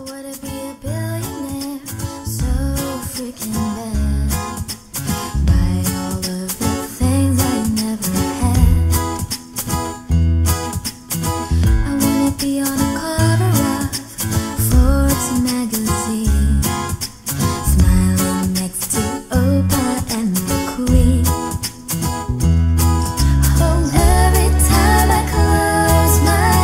wanna be a billionaire, so freaking bad. Buy all of the things I never had. I wanna be on a cover of Forbes magazine, smiling next to Oprah and the Queen. Oh, every time I close my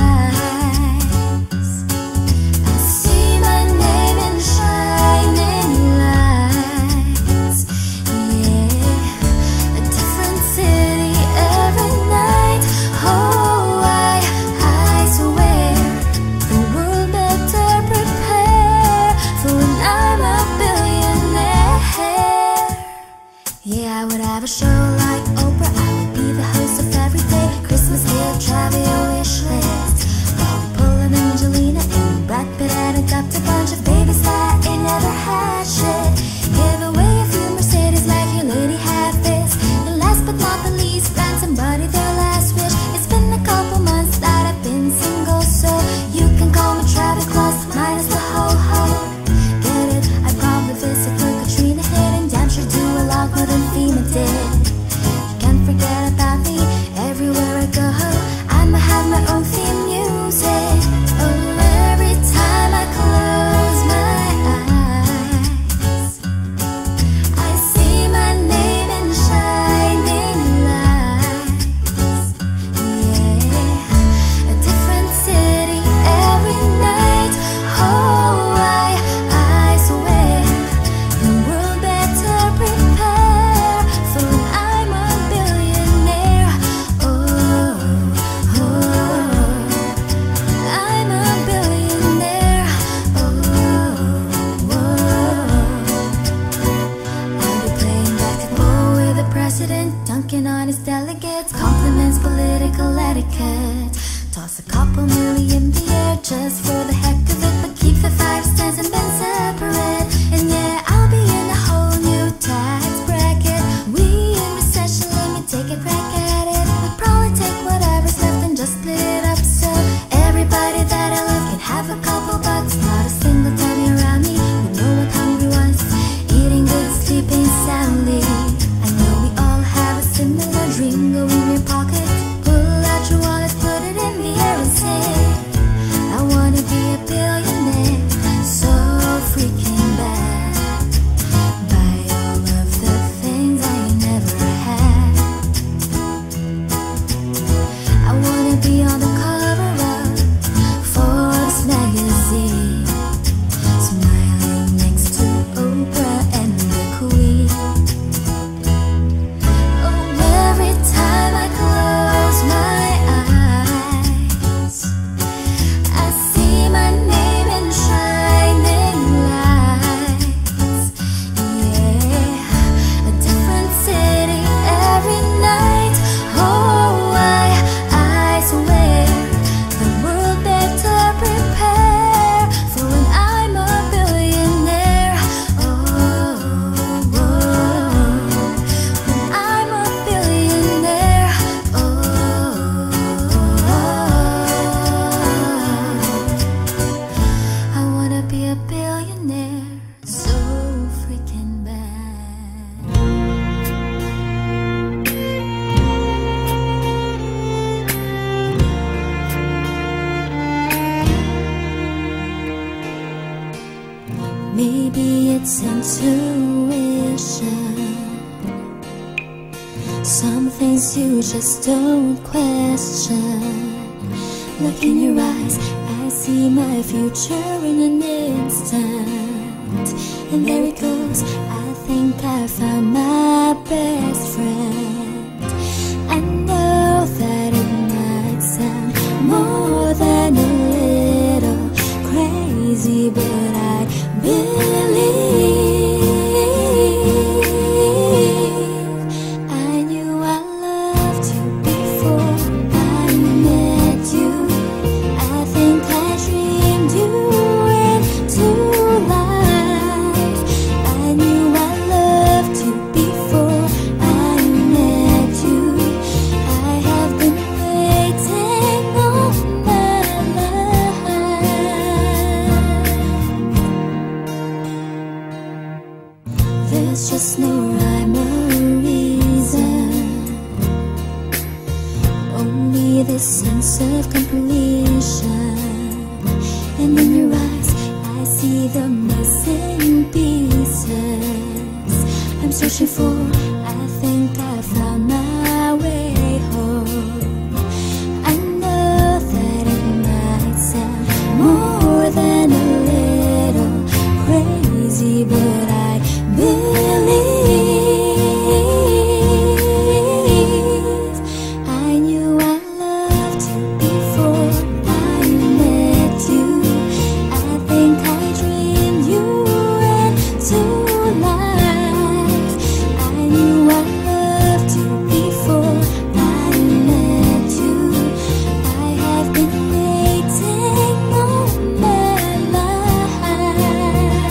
eyes, I see my name in shining lights. Yeah, a different city every night. Oh, I swear the world better prepare for when I'm a billionaire. Yeah, I would have a show like Oprah. I would be the host of everyday Christmas gift trivia wish list. Bobby Bull and Angelina and Brad Pitt and adopt a bunch of babies that ain't never had shit. Give away a few Mercedes like your lady had this. And last but not the least, grant somebody their last wish. It's been a couple months that I've been single, so you can call me traffic plus minus the ho-ho. Get it? I probably visit where Katrina hit and damn sure do a lot more than FEMA did. You can't forget about me everywhere I go. I'ma have my own theme music. Oh, every time I close my eyes, I see my name in shining lights. Yeah, a different city every night. Oh, I swear the world better prepare for when I'm a billionaire. Oh, I'm a billionaire. I'll be playing basketball with the president, dunking on his delegates, compliments political etiquette. Toss a couple million in the air just for the heck of it, but keep the 5 cents and then separate. And yeah, I'll be in a whole new tax bracket. We in recession, let me take a crack at it. We'd probably take whatever's left and just split it up so everybody that I love can have a couple bucks. Not a single time you're around me, we know what hungry was. Eating good, sleeping soundly. I know we all have a similar dream. Go in your pocket, pull out your wallet, put it in the air and say, I wanna be a billionaire, so freaking bad. Buy all of the things I never had. I wanna be on the cover of Forbes magazine, smiling next to Oprah and the Queen. Oh, every time I close my eyes, I see my name in shining lights. Yeah, a different city every night. Oh, I swear the world better prepare for when I'm a billionaire. Oh, when I'm a billionaire. I wanna be a billionaire, so freaking bad. Maybe it's intuition. Some things you just don't question. Look in your eyes, I see my future in an instant. And there it goes, I think I found my best friend. I know that it might sound more than a little crazy, but I believe. I knew I loved you before I met you. I think I dreamed you into life. I knew I loved you before I met And in your eyes I see the missing pieces I'm searching for. I think I found my way home. I know that it might sound more than a little crazy, but I believe. I knew I loved you before I met you. I think I dreamed you into life. I knew I loved you before I met you. I have been waiting all my life.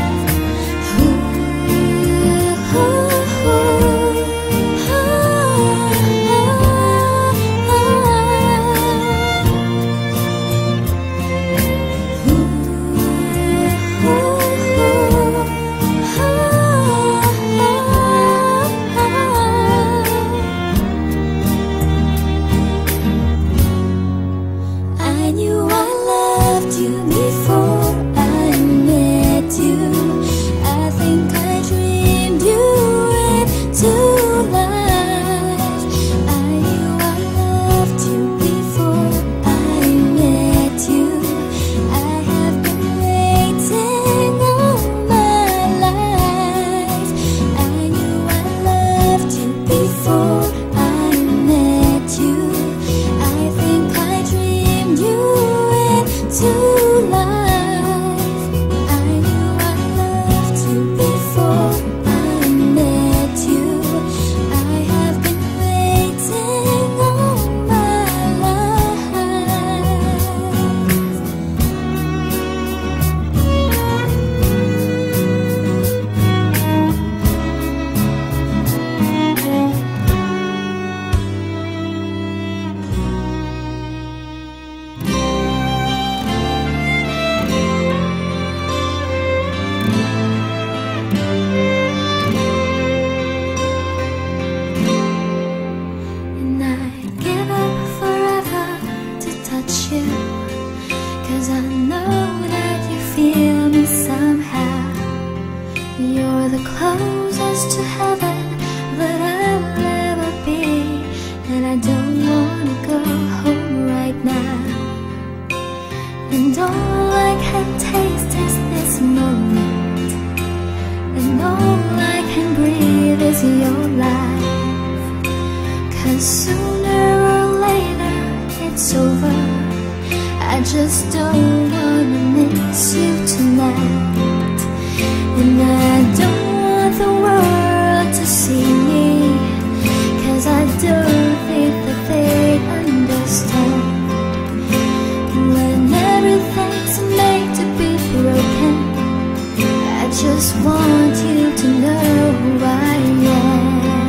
I knew I loved you before I met you. I think I dreamed you into life. I knew I loved you before I met you. I have been waiting all my life. I knew I loved you before I met you. I think I dreamed you into life. I knew I loved you before I met you. I have been waiting all my life. And I'd give up forever to touch you, 'cause I know that you feel me somehow. You're the closest to heaven that I'll ever be, and I don't wanna go home right now. And all I can taste is this moment, and all I can breathe is your life. 'Cause sooner or later it's over. I just don't wanna miss you tonight. And I don't want the world to see me, 'cause I don't think that they understand. When everything's made to be broken, I just want you to know who I am.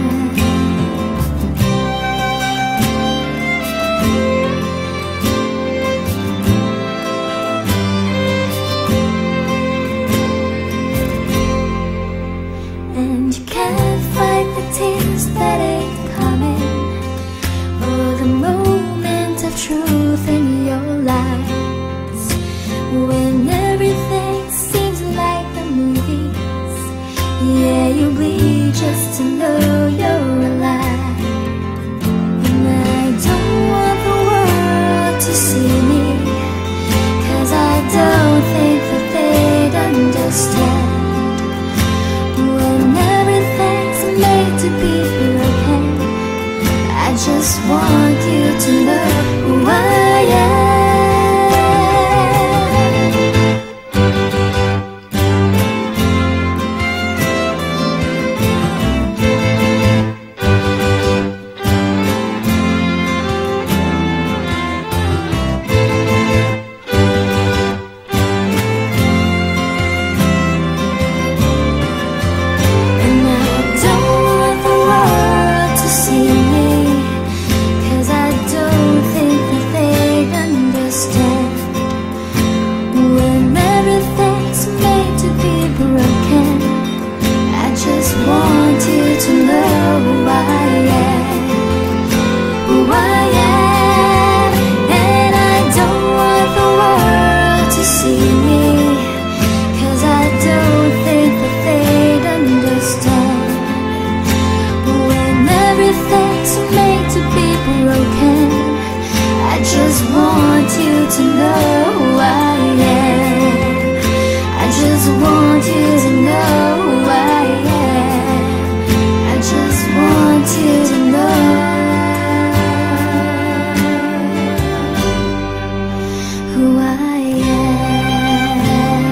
And you can't fight the tears that ain't coming, or the moment of truth in your lives. When everything seems like the movies, yeah, you bleed just to know you're alive. And I don't want the world to see me, 'cause I don't think that they'd understand. When everything's made to be broken, I just want you to know who I am. to see me, 'cause I don't think that they'd understand. When everything's made to be broken, I just want you to know who I am. I just want you to know who I am. I just want you to know who I am.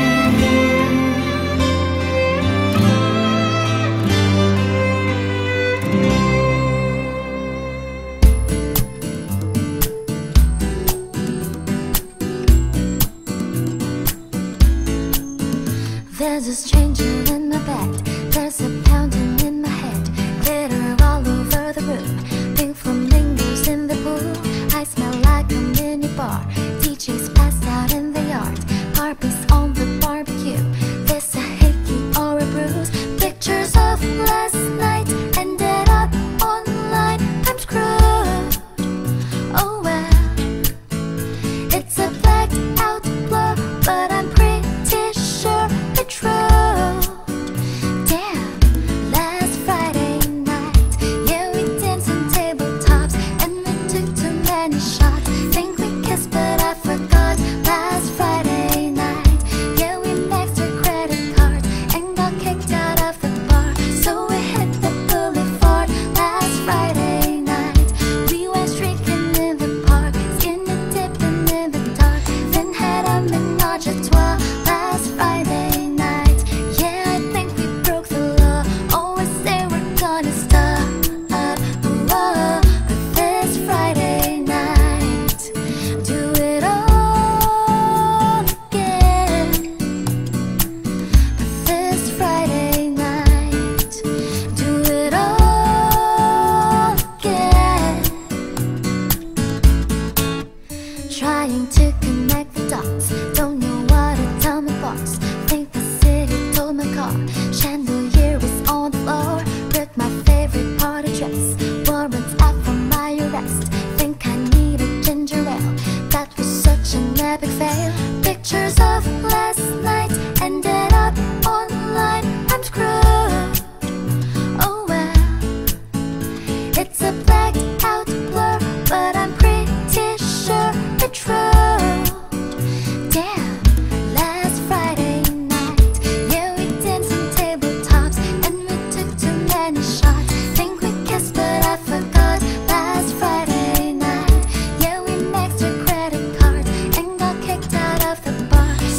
There's a stranger in my bed, there's a pounding in my head, glitter all over the room, pink flamingos in the pool. I smell like a mini bar, DJ's passed out in the yard, Barbies on the barbecue. There's a hickey or a bruise, pictures of last night ended up online. I'm screwed, oh well. It's a blacked out blur, but I'm pretty sure it's true. Damn, last Friday night, yeah, we danced on tabletops and we took too many shots. Think we kissed but I forgot. Last Friday night, yeah, we maxed our credit cards and got kicked out of the bar, so we hit the boulevard. Last Friday night, we went streaking in the park, skinny dipping in the dark, then had a menage a trois. Last Friday night, yeah, I think we broke the law. Always say we're gonna stop, but this Friday night, do it all again. But this Friday night, do it all again. Trying to connect the dots, don't know what to tell my boss. Think the city told my car, chandelier is on the floor, with my favorite party dress, warrants out for my arrest. Think I need a ginger ale, that was such an epic fail. Pictures of last night ended up online. I'm screwed, oh well. It's a blacked out blur, but I'm pretty sure it's true. Damn, last Friday night, yeah, we danced on tabletops and we took too many shots. Think we kissed but I forgot. Last Friday night, yeah, we maxed our credit cards and got kicked out of the bar,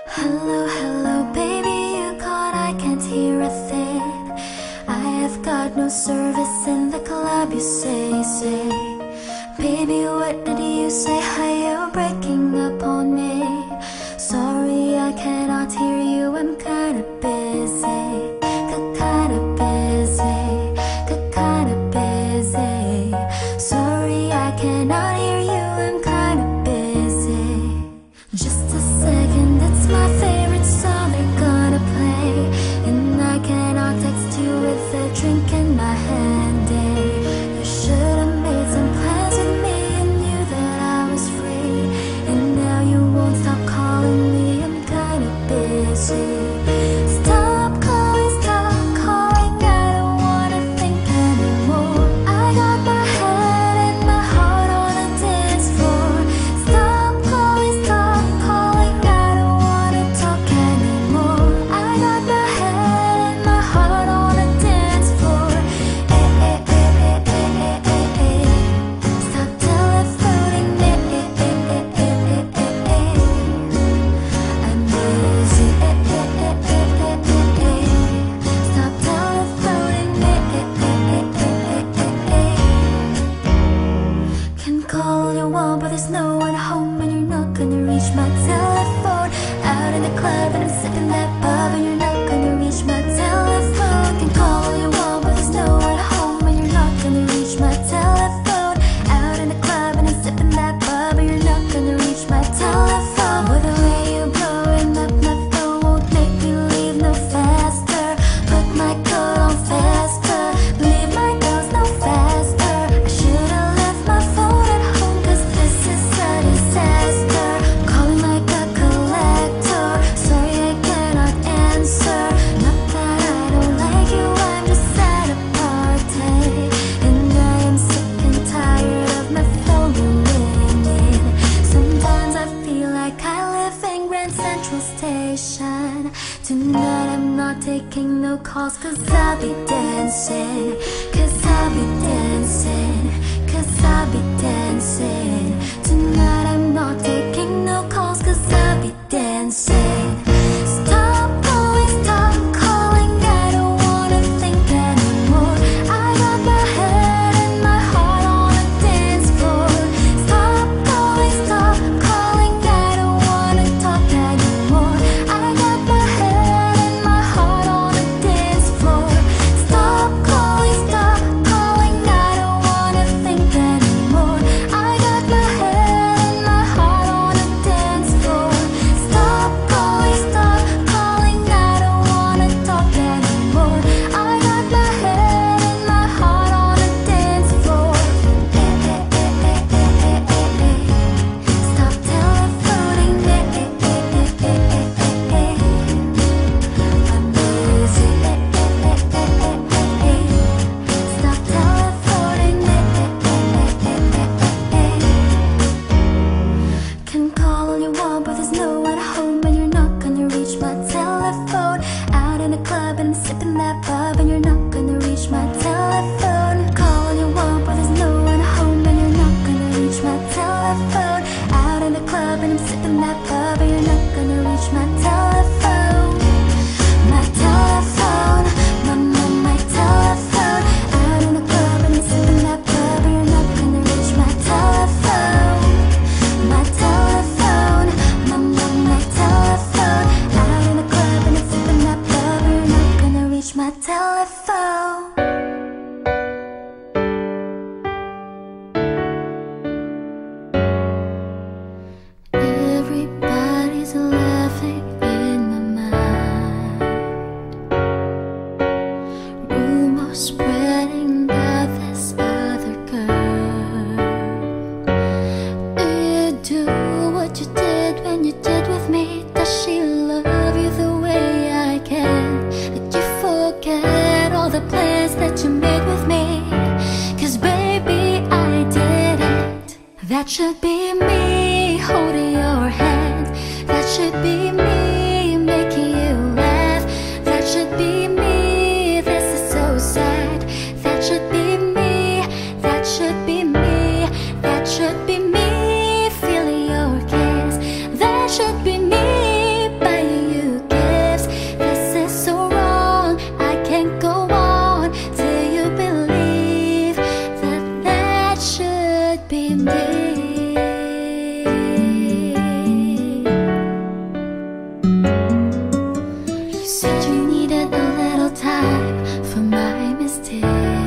Hello, hello, baby, you called, I can't hear a thing. I have got no service in the club, you say. Baby, what did you say? Are you breaking up on me? Sorry, I cannot hear you, I'm kinda busy. Kinda busy, kinda busy. Sorry, I cannot hear you, I'm kinda busy. Just a second, it's my favorite song they're gonna play, and I cannot text you with a drink in my hand, eh? You should've made some plans with me and knew that I was free, and now you won't stop calling me, I'm kinda busy. Stop calling, I don't wanna think anymore. I got my head and my heart on a dance floor. Stop calling, I don't wanna talk anymore. I got my head and my heart on a dance floor. Stop telephoning me. I'm busy. Stop telephoning me. Can call all you want, but there's no one home, and you're not gonna reach my telephone. Out in the club and I'm sipping that bub, and you're not gonna reach my telephone. Can call all you want, but there's no one home, and you're not gonna reach my telephone. Out in the club and I'm sipping that bub, and you're not gonna reach my telephone. But the way you're blowing up my phone won't make me leave no faster. Put my coat on faster, leave my girls no faster. I should've left my phone at home, 'cause this is a disaster. Calling like a collector, sorry I cannot answer. Not that I don't like you, I'm just at a party, and I am sick and tired of my phone ringing. Sometimes I feel like I live in Grand Central Station. Tonight I'm not taking no calls, 'cause I'll be dancing. 'Cause I'll be dancing. 'Cause I'll be dancing. Tonight I'm not taking no calls, 'cause I'll be dancing. Stop calling, I don't wanna think anymore. I got my head and my heart on a dance floor. Stop calling, I don't wanna talk anymore. I got my head and my heart on a dance floor. Stop calling, I don't wanna think anymore. I got my head and my heart on a dance floor. Stop calling, I don't wanna talk anymore. I got my head and my heart on a dance floor. Stop telephoning me. I'm busy. Stop telephoning me. Can call all you want, but there's no one home, and you're not gonna reach my telephone. Out in the club and I'm sipping that bub, and you're not gonna reach my telephone. Call all you want, but there's no one home, and you're not gonna reach my telephone. Out in the club and I'm sipping that bub, and you're not gonna reach my telephone. My telephone, my telephone. Out in the club and I'm sipping that bub, and you're not gonna reach my telephone. My telephone, my telephone. Out in the club and I'm sipping that bub, and you're not gonna reach my telephone. Everybody's laughing in my mind. Rumors spreading about this other girl. Do you do what you did when you did with me? Does she love you the way I can? Did you forget all the plans that you made with me? 'Cause baby, I didn't. That should be me holding your hand. That should be me making you laugh. That should be me. This is so sad. That should be me. That should be me. That should be me feeling your kiss. That should be me by be me. You said you needed a little time for my mistakes.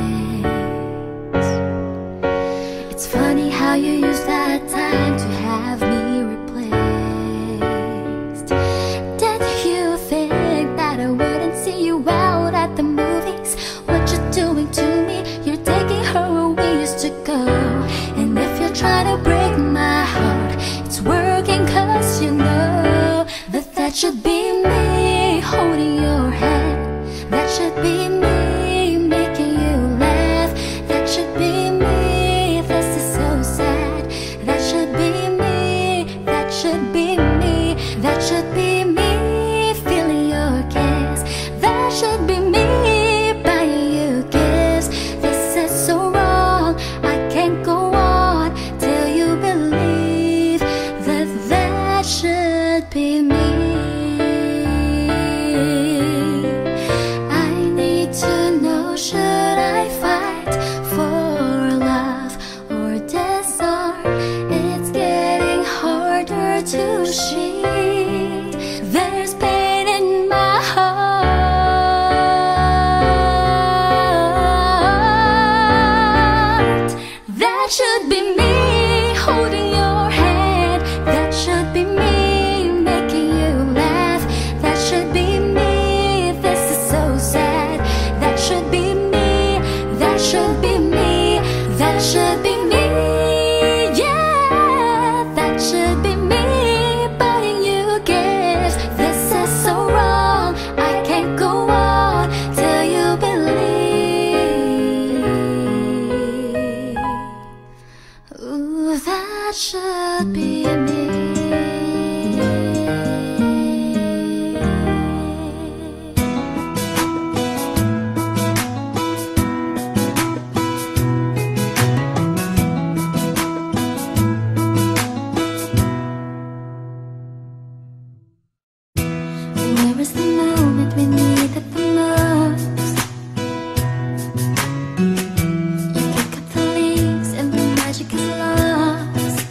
It's funny how you use that time to have me replaced. Did you think that I wouldn't see you out at the movies? What you're doing to me, you're taking her where we used to go. And if you're trying to break my heart, it's working, cause you know that that should be me holding your hand. That should be me making you laugh. That should be me, this is so sad. That should be me, that should be me. That should be me feeling your kiss. That should be me buying you gifts. This is so wrong, I can't go on till you believe that that should be me. I need to know, should I fight for love or disarm? It's getting harder to see. There's pain in my heart. That should be me holding your hand. That should be me making you laugh. That should be me, this is so sad. That should be me, that should be me. That should be me, yeah. That should be me buying you gifts. This is so wrong, I can't go on till you believe. Ooh, that should be me. Where was the moment we needed the most? You pick up the leaves and the magic is lost.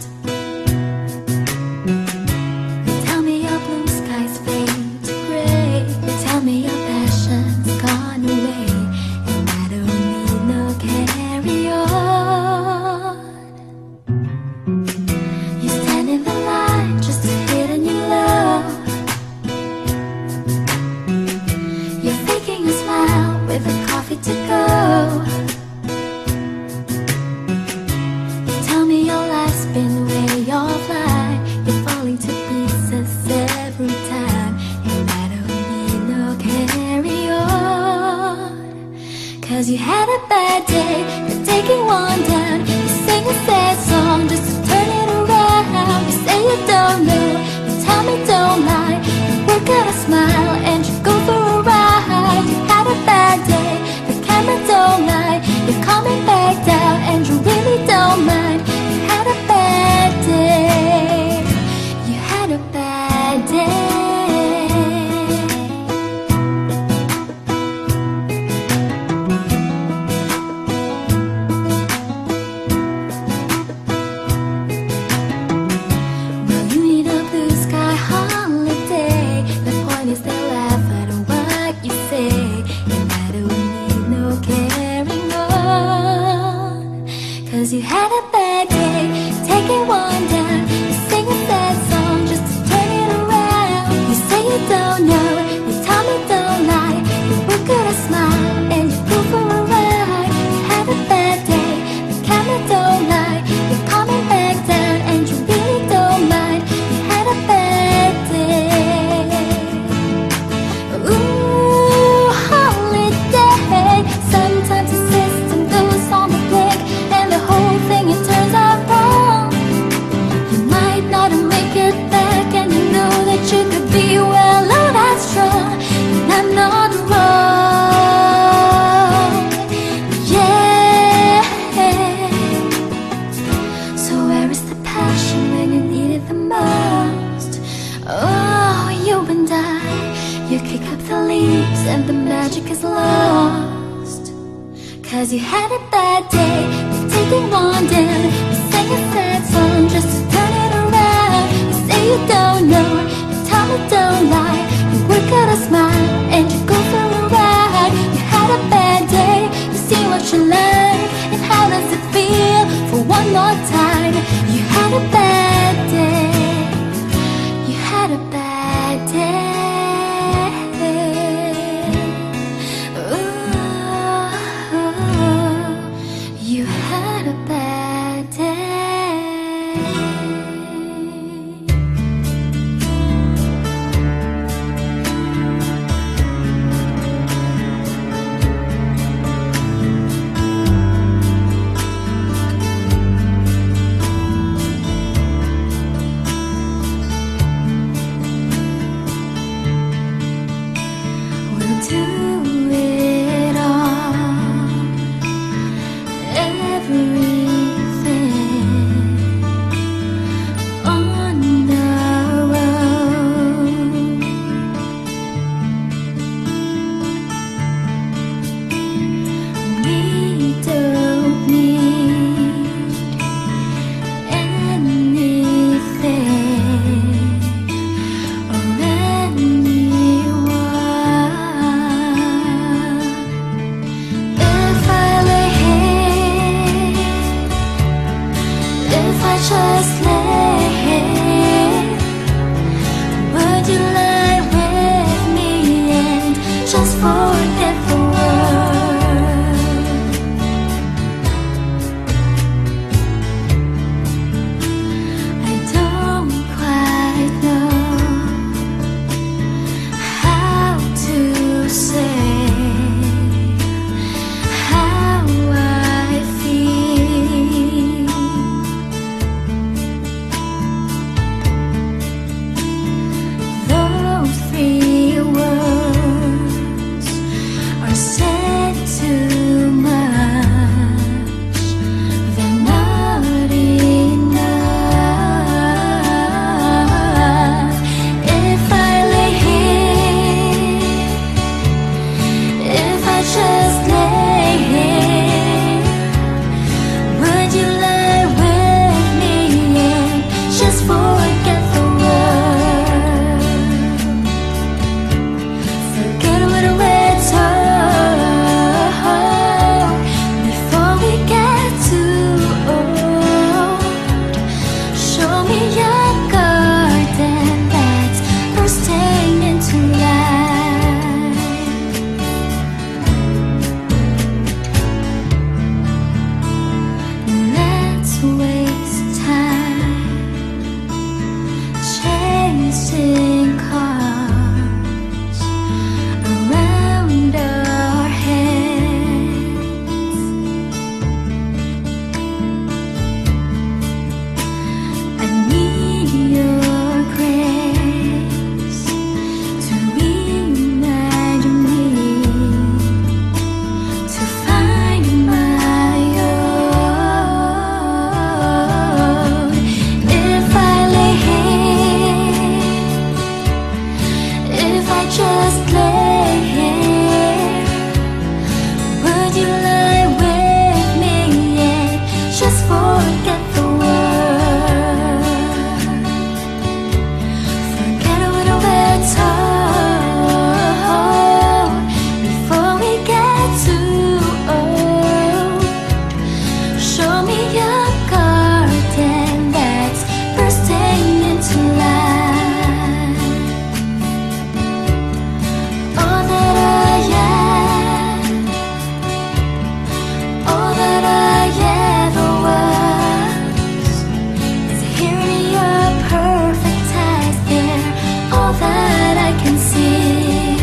They tell me your blue skies fade to gray. They tell me your passion's gone away, and I don't need no carry on. You stand in the line just to hit a new love. You're faking a smile with a coffee to go. You tell me your life's been way offline. You're falling to pieces every time, and I don't need no carry on. Cause you had a bad day, you're taking one down. You sing a sad song just to turn it around. You say you don't know, you tell me don't lie. You work out a smile and you go for a ride. You had a bad day, the camera don't lie. You're coming back down and you really don't mind. You had a bad day, you had a bad day. Well, you need a blue sky holiday. The point is they laugh at what you say, and I don't need no carrying on. Cause you had a bad day, taking one down. You sing a sad song just to turn it around. You say you don't know, you tell me don't lie. You work out a smile and you go for a ride. You had a bad day, the camera don't lie. You're coming back down and you really don't mind. You had a bad day. Ooh, holiday. Sometimes the system goes on the blink, and the whole thing it turns out wrong. You might not make it back, and you know that you could be well, oh that's strong. And I'm not wrong, yeah. So where is the passion when you need it the most? Oh, you and I, you kick up the leaves and the magic is lost. Cause you had a bad day, you're taking one down. You sang had a bad day. You had a bad day. Ooh, you had a bad day. Do it all, everything on our own. We don't need anything or anyone. If I lay here, if I just lay here, would you lie with me and just forget the world? I don't quite know how to say how I feel. Those three words are said too much. They're not enough. If I lay here, if I just lay here, would you lie with me and just forget the world? Forget what we're told before we get too old. Show me your garden that's bursting into life. Let's waste time chasing cars around our heads. I need your grace to imagine me, to find my own. If I lay here, if I just lay here, would you lie with me and just forget the world? Forget what we're told before we get too old. Show me your garden that's bursting into life. All that I am, all that I ever was, is here in your perfect eyes. They're all that I can see.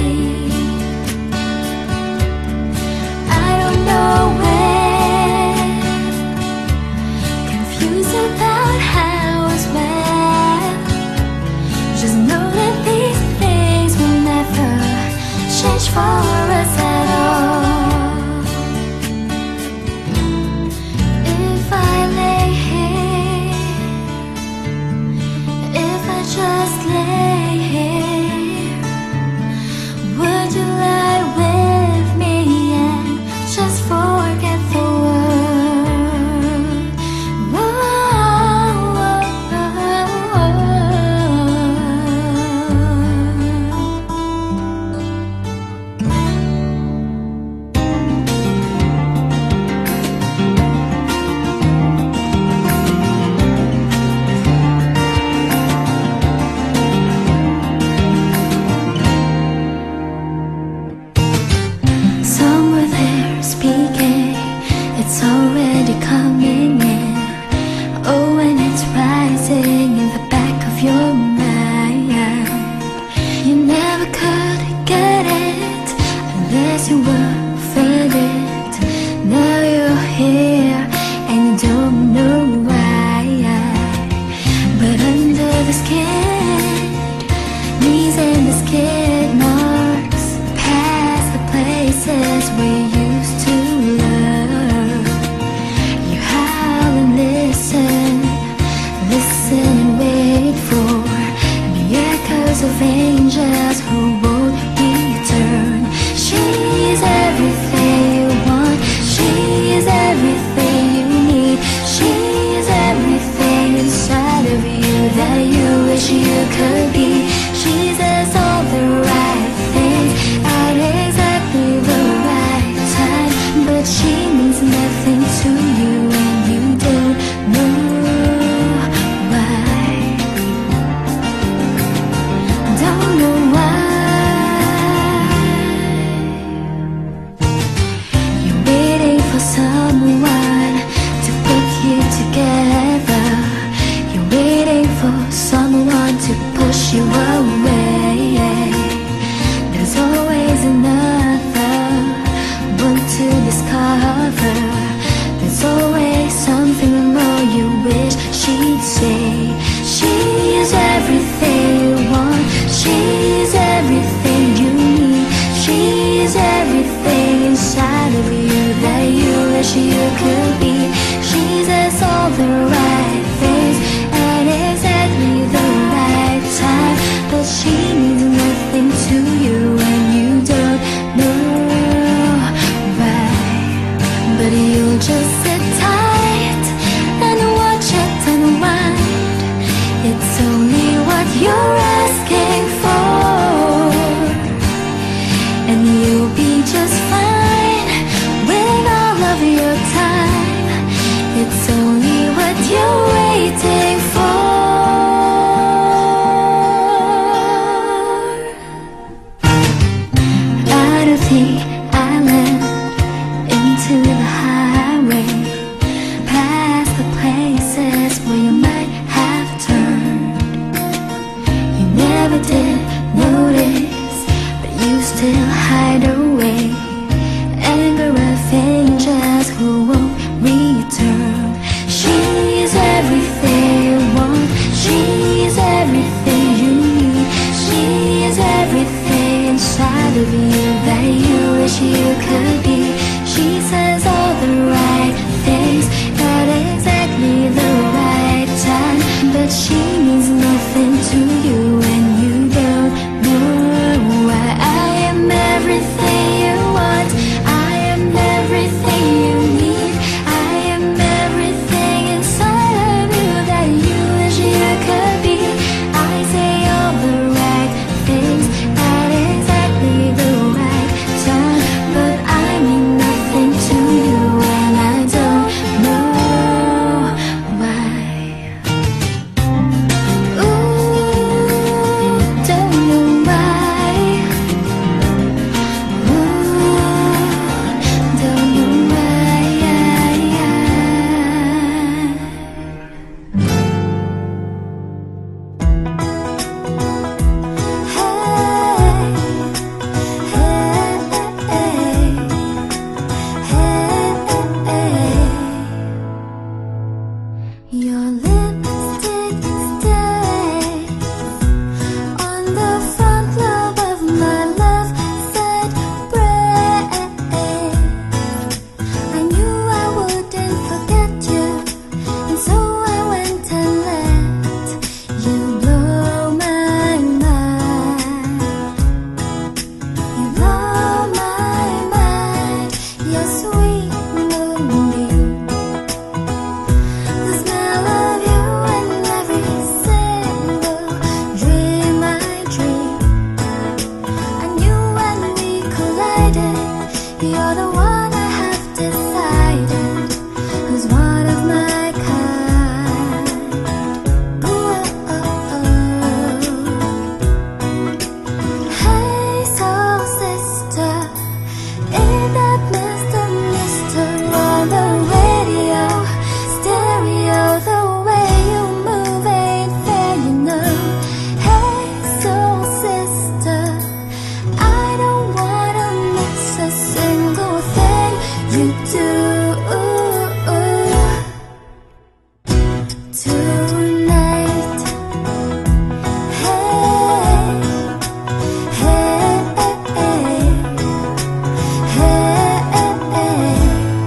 I don't know where, confused about how as well. Just know that these things will never change for us at all. If I lay here, if I just lay here, would you lie with me and just forget the world? Whoa, whoa, whoa. tonight. Hey, hey, hey, hey.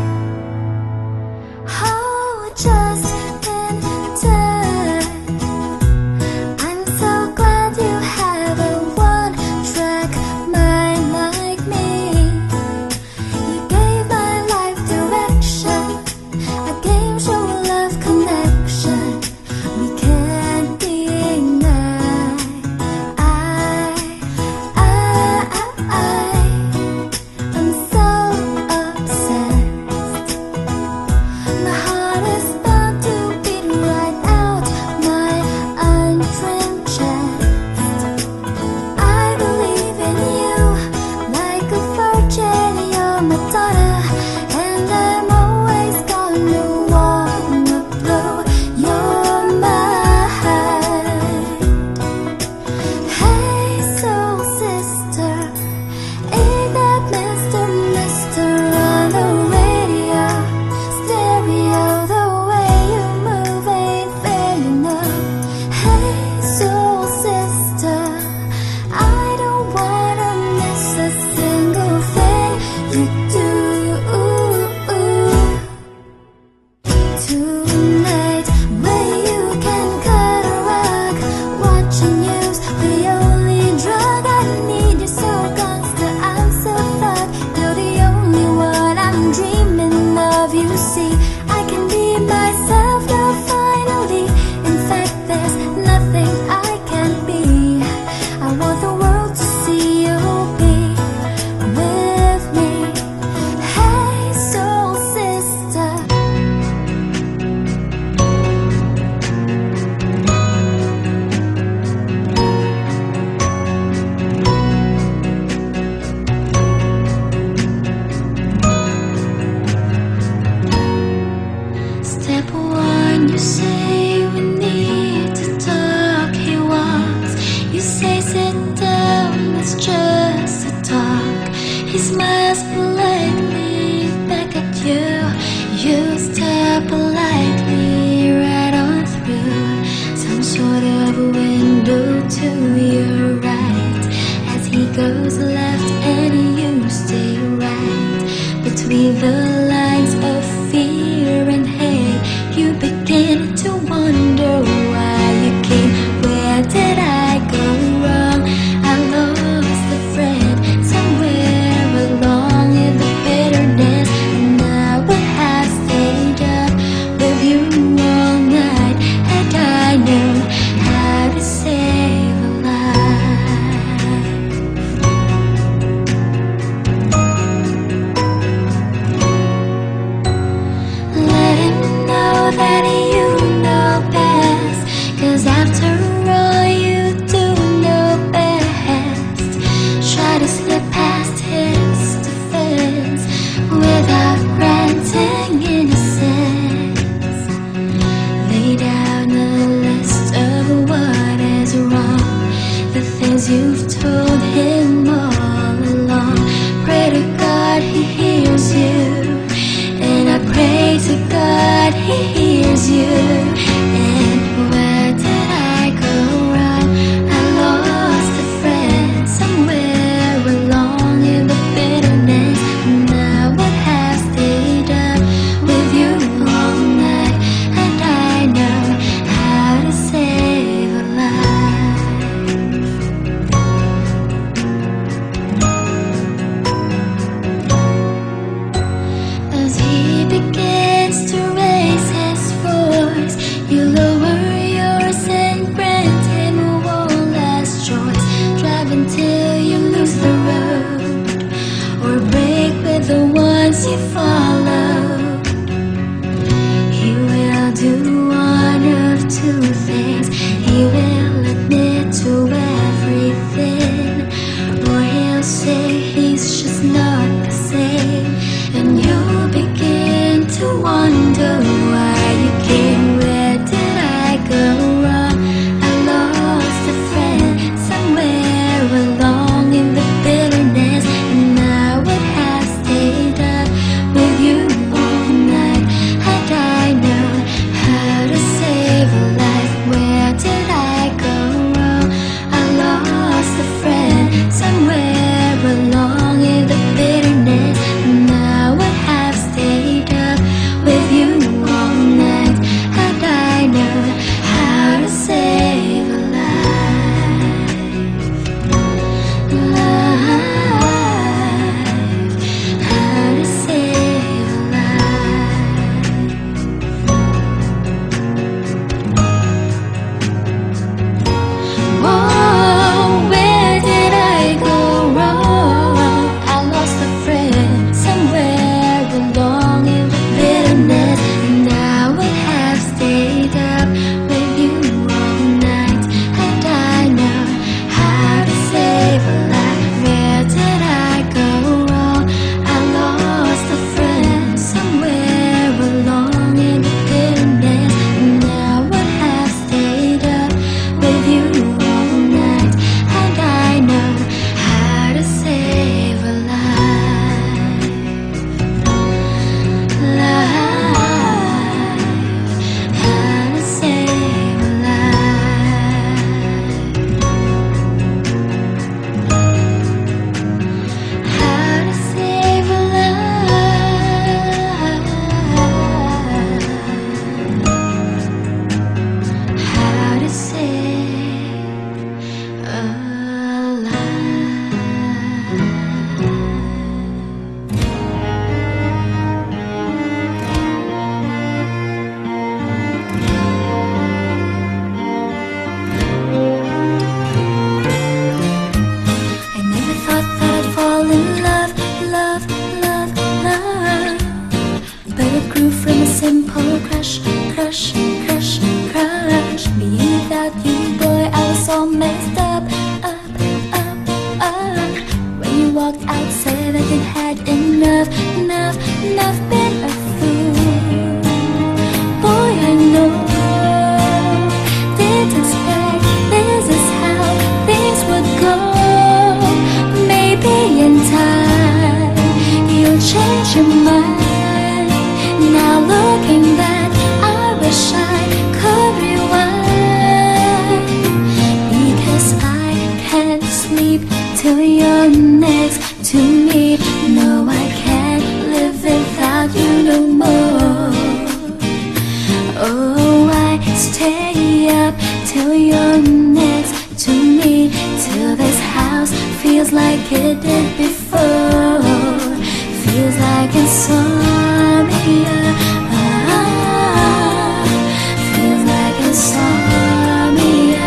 Oh, just in time. I'm so glad you have a one-track mind like me. You gave my life direction, a game show love connection. We can't deny. I'm so obsessed. My heart is about to beat right out my untrained chest. I believe in you like a virgin. You're my daughter, and I'm always gonna wanna blow your mind. Hey, soul sister, ain't that Mr. on the radio, stereo? The way you move ain't fair enough. Hey, soul sister, I don't wanna miss a single thing you do. Tonight, where you can cut a rug, watching you's the only drug I need. You're so gangster, I'm so thug. You're the only one I'm dreaming of. You see, I can be myself now finally. In fact, there's nothing I can't be. I want the world to see you be with me. Hey, soul sister. Step one, you say we need to talk. He walks, you say sit down, it's just a talk. He smiles politely back at you. You step politely right on through some sort of window to your right. As he goes left and you stay right between the lines of fear and hate. You begin to wonder why you came. Where did I go wrong? I lost a friend somewhere along in the bitterness, and I would have stayed up with you all night had I known how to save a life. Let him know that you know best, 'cause after all you do know best. Try to slip past his defense without granting innocence. Lay down a list of what is wrong, the things you've told him all along. Pray to God he hears you, and I pray to God he hears you. And where did I go wrong? I lost a friend somewhere along in the bitterness, and I would have stayed up with you all night and I know how to save a life. As he begins to raise his voice, you lower yours and grant him one last choice. Drive until you lose the road, or break with the ones you follow. He will do one of two things. He will admit to everything, or he'll say he's just not the same. And you'll begin to wonder why you came. Where did I feels like it did before. Feels like insomnia. Feels like insomnia.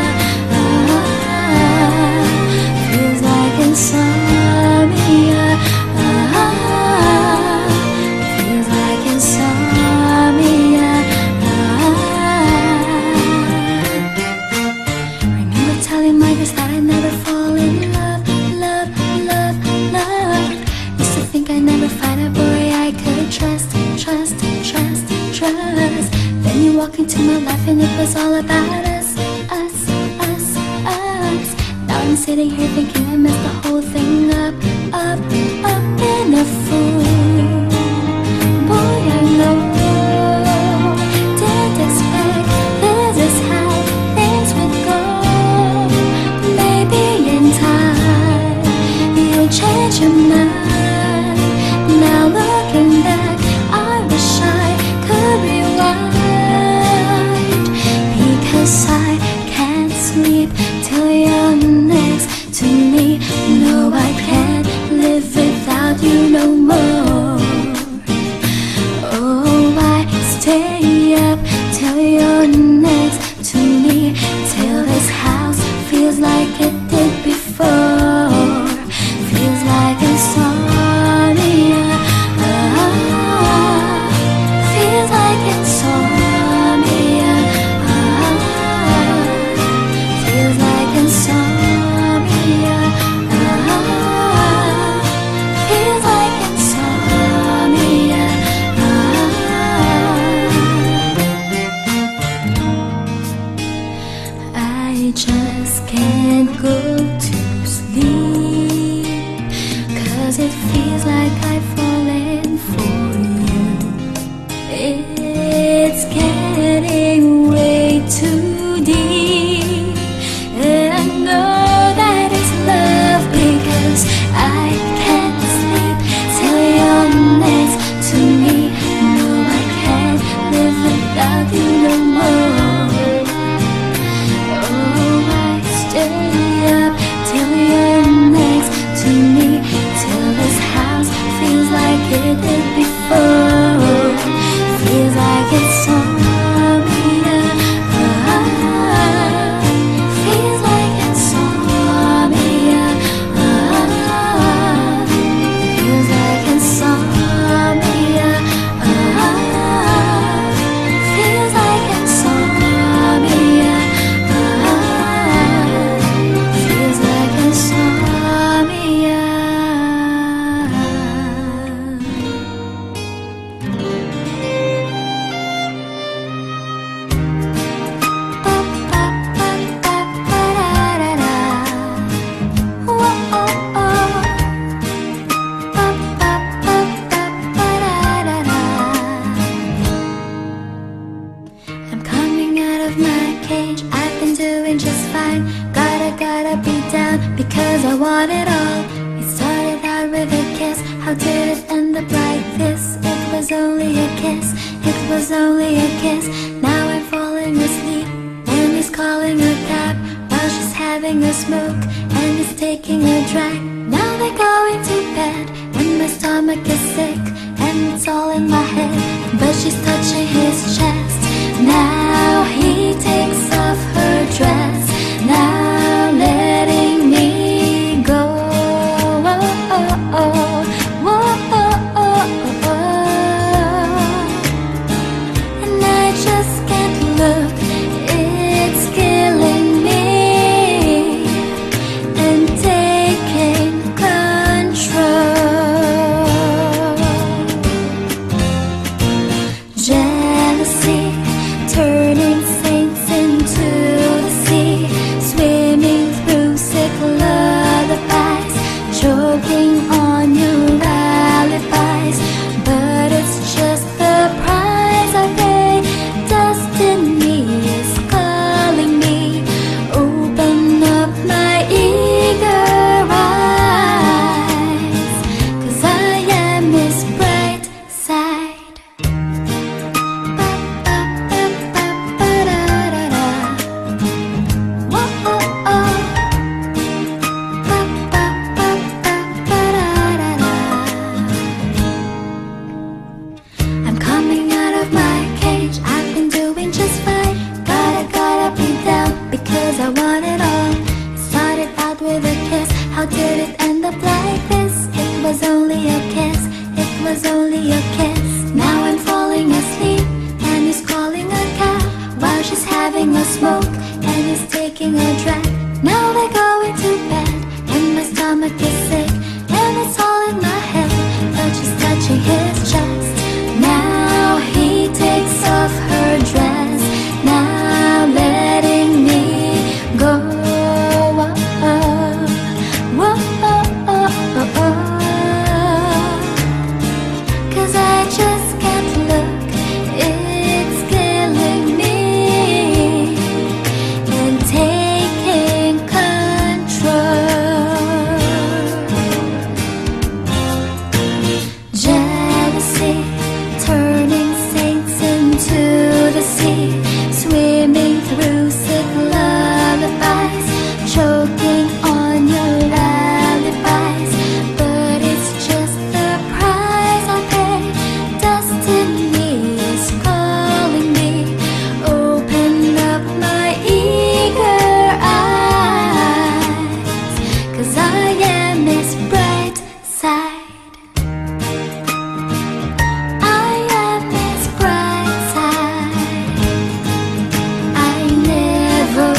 Feels like insomnia. Feels like insomnia. Remember telling my guys that I never fall in love, love, love, love. Used to think I never find a boy I could trust, trust, trust, trust. Then you walk into my life and it was all about us, us, us, us. Now I'm sitting here thinking I messed the whole thing up, up, up in a fool. Boy, I know, didn't expect this is how things would go. Maybe in time you'll change your mind. Now looking back, I wish I could rewind, because I can't sleep till you're next to me. No, I can't live without you no more. Oh, I stay up till you're next to me, till this house feels like it did before. Feels like insomnia. Feels like insomnia. Feels like insomnia. Feels like insomnia. I just can't go to sleep, 'cause it feels like I've fallen for you. It's getting way too deep, and I know that it's love, because I can't sleep till you're next to me. No, I can't live without you no more. Oh, I stay up till you're next to me, till this house feels like it did before. Feels like insomnia. Feels like insomnia. Feels like insomnia. Feels like insomnia. Feels like insomnia. I'm coming out of my cage, I've been doing just fine. Gotta be down, because I want it all. It started out with a kiss, how did it end up like this? It was only a kiss, it was only a kiss. Now I'm falling asleep, and he's calling a cab while she's having a smoke, and he's taking a drag. Now they're going to bed, and my stomach is sick, and it's all in my head, but she's touching his chest. Now he takes off her dress, now letting me go. And I just can't look, it's killing me and taking control. Jealousy turns having a smoke and he's taking a drag. Now we're going to bed and my stomach is sick and it's all in my head, but she's touching his chest. Now he takes off her dress, now letting me go. Cause I just can't look, it's killing me and taking control. Jealousy turning saints into the sea, swimming through sick lullabies, choking on your alibis. But it's just the price I pay. Destiny is calling me. Open up my eager eyes, cause I am his bright side. I am his bright side. I never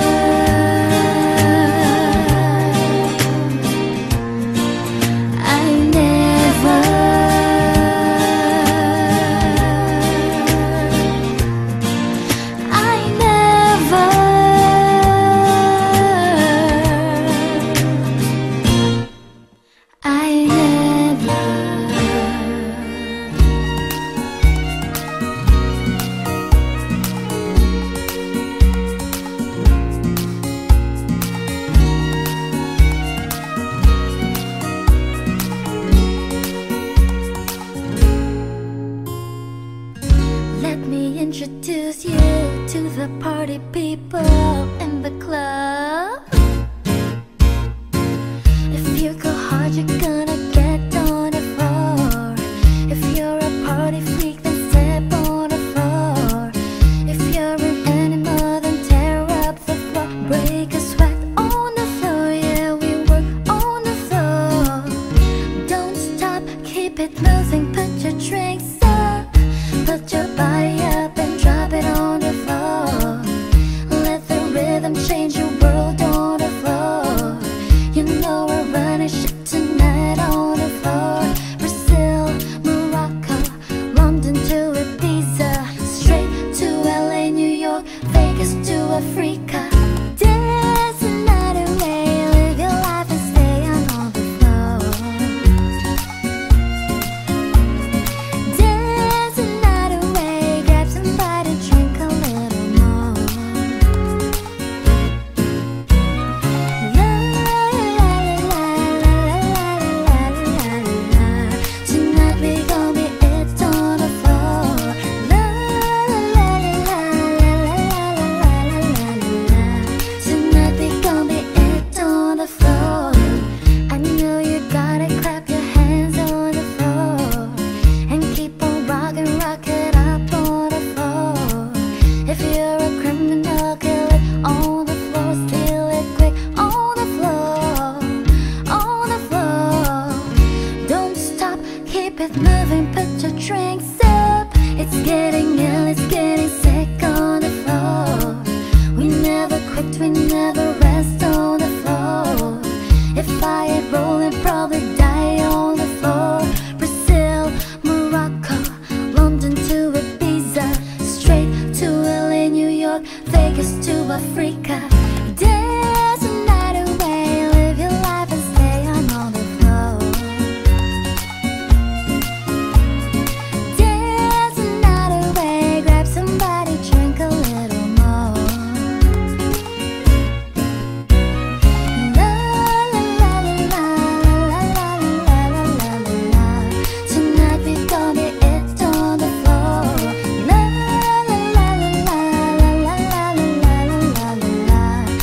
Let me introduce you to the party people in the club. If you go hard, you're gonna get on the floor. If you're a party freak, then step on the floor. If you're an animal, then tear up the floor. Break a sweat on the floor, yeah, we work on the floor. Don't stop, keep it moving, put your drinks up. Put your body up and drop it on the floor. Let the rhythm change your world on the floor. You know we're running shit tonight on the floor. Brazil, Morocco, London to Ibiza, straight to LA, New York, Vegas to Africa. Dance the night away, live your life and stay on the floor. Dance the night away, grab somebody, drink a little more. La la la la la la la la la. Tonight we gon' be it on the floor. La la la la la la la la la. Tonight we gon' be it on the floor. I know you gotta clap your hands on the floor and keep on rockin', rock it up on the floor. If you're a criminal, kill it on the floor, steal it quick on the floor, on the floor. Don't stop, keep it moving, put your drinks up. It's getting ill, it's getting sick on the floor. We never quit, we never rest on the floor. If I ain't rolling, probably die on the floor. Brazil, Morocco, London to Ibiza, straight to LA, New York, Vegas to Africa. Dance the night away, live your life and stay on the floor. Dance the night away, grab somebody, drink a little more. La la la la la la la la la la. Tonight we gon' be it on the floor. La la la la la la la la la la la la.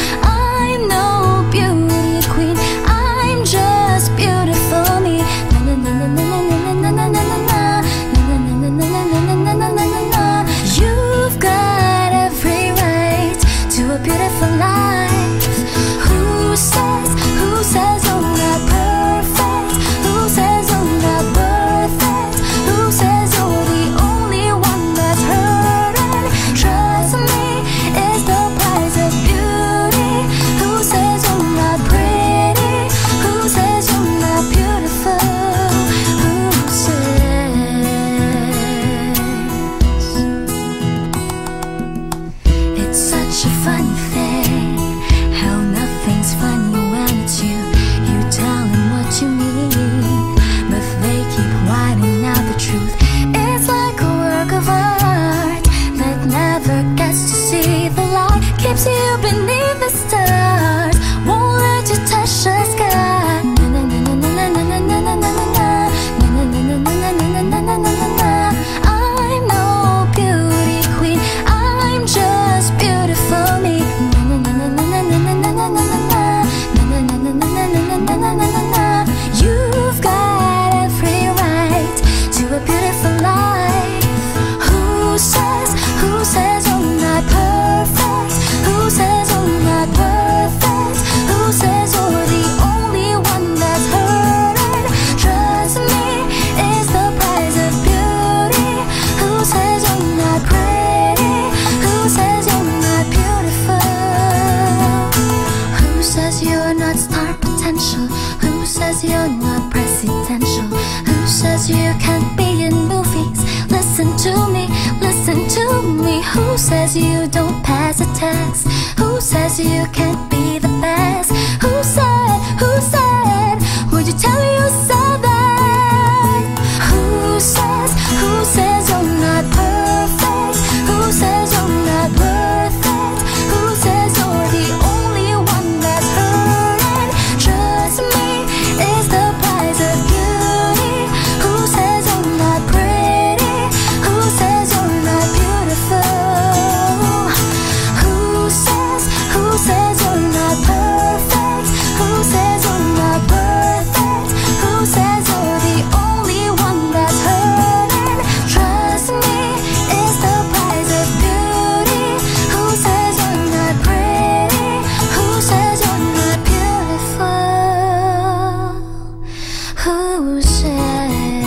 Who says you don't pass a test? Who says you can't be the best? Who said, would you tell yourself that? Who says you're not perfect? Who says you're not worth it? Who says you're the only one that's hurting? Trust me, it's the price of beauty. Who says you're not pretty? Who says you're not beautiful? Who says you're not perfect? Who says you're not worth it? Who says you're the only one that's hurting? Trust me, it's the price of beauty. Who says you're not pretty? Who says you're not beautiful? Who says?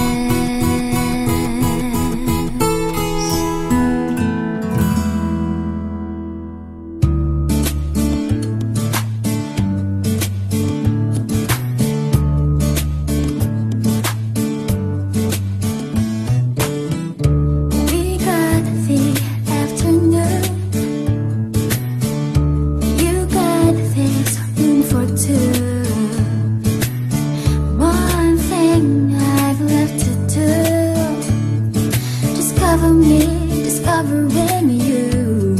We got the afternoon. You got this room for two. One thing I've left to do. Discover me, discovering you.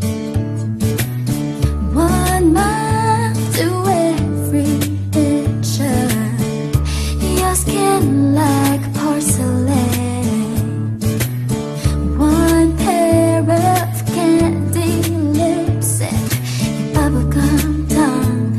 1 mile to every picture. Your skin like porcelain. One pair of candy lips and your bubblegum tongue.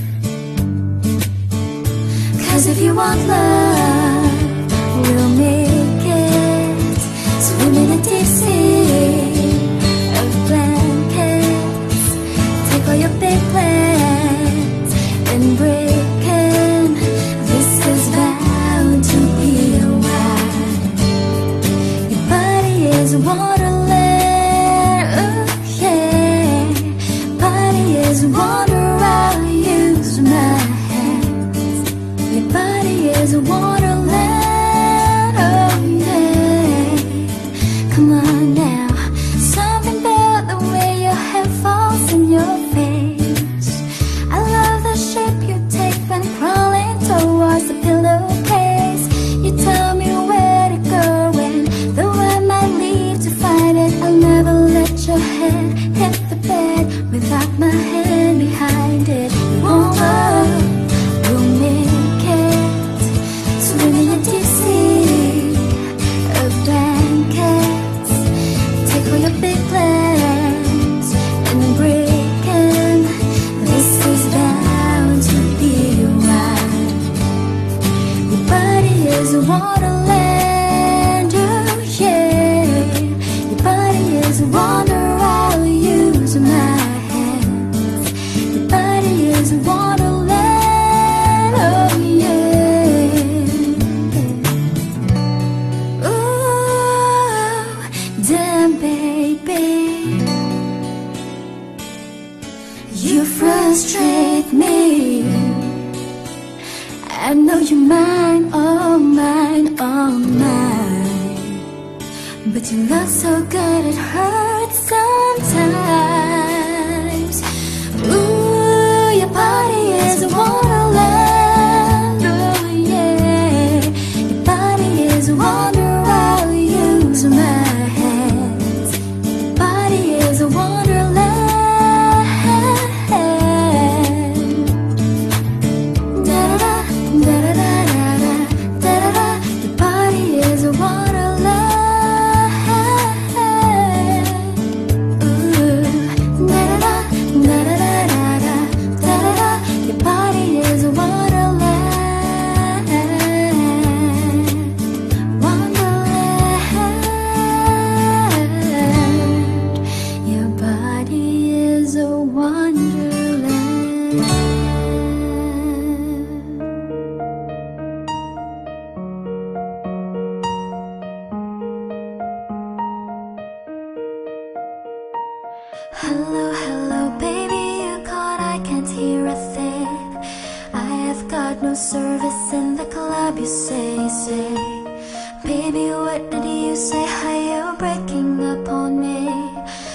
'Cause if you want love, we'll make it. Swim in a deep sea of blankets. Take all your big plans and break 'em. This is bound to be a while. Your body is a wonderland, oh yeah. Body is a wonder, I'll use my hands. Your body is a wonderland, oh yeah. Come on now, something about the way your hair falls in your face. I love the shape you take when crawling towards the pillowcase. You tell me where to go and though I might leave to find it, I'll never let your head hit the bed without my hand behind it. You won't love, we'll make it. Swim in a deep sea of blankets. Take all your big plans and break 'em. This is bound to be a while. Your body is a wonderland, oh yeah. Your body is a wonder, I'll use my hands. Your body is a wonderland, oh yeah. Ooh, damn baby, you frustrate me. I know you're mine, oh mine, oh mine. But you look so good, it hurts sometimes. Ooh, your body is a wonderland, oh yeah. Your body is a wonder, I'll use my hands. Your body is a wonderland. Da-da-da, da-da-da-da-da, da-da-da. Your body is a wonderland. Ooh, da-da-da, da-da-da-da-da, da-da-da. Your body is a wonderland. Wonderland. Your body is a wonderland. Hello, hello, baby, you called, I can't hear a thing. I have got no service in the club, you say. Baby, what did you say? How you breaking up on me?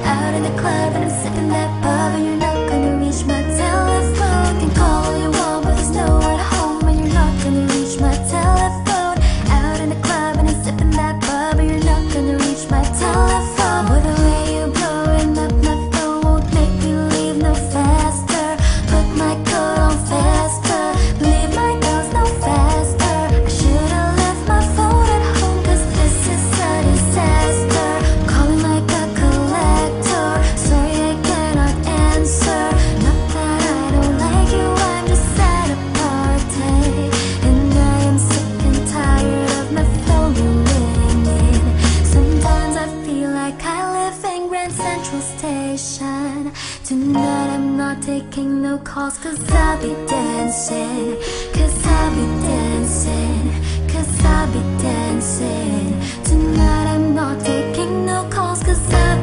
out in the club and I'm sipping that bub, and you're not gonna reach my telephone. Can call all you want, but there's no one at home, and you're not gonna reach my telephone. Out in the club and I'm sipping that bub, and you're not gonna reach my telephone. With the way you're blowing up my phone won't make me leave no faster. Put my coat on faster, leave my nose no faster. I should've left my phone at home, cause this is a disaster. Calling like a collector, sorry I cannot answer. Not that I don't like you, I'm just at a party, and I am sick and tired of my phone ringing. Sometimes I feel like I live in Grand Central Station. Tonight I'm not taking no calls, cause I'll be dancing, cause I'll be dancing, cause I'll be dancing. Tonight I'm not taking no calls, cause I'll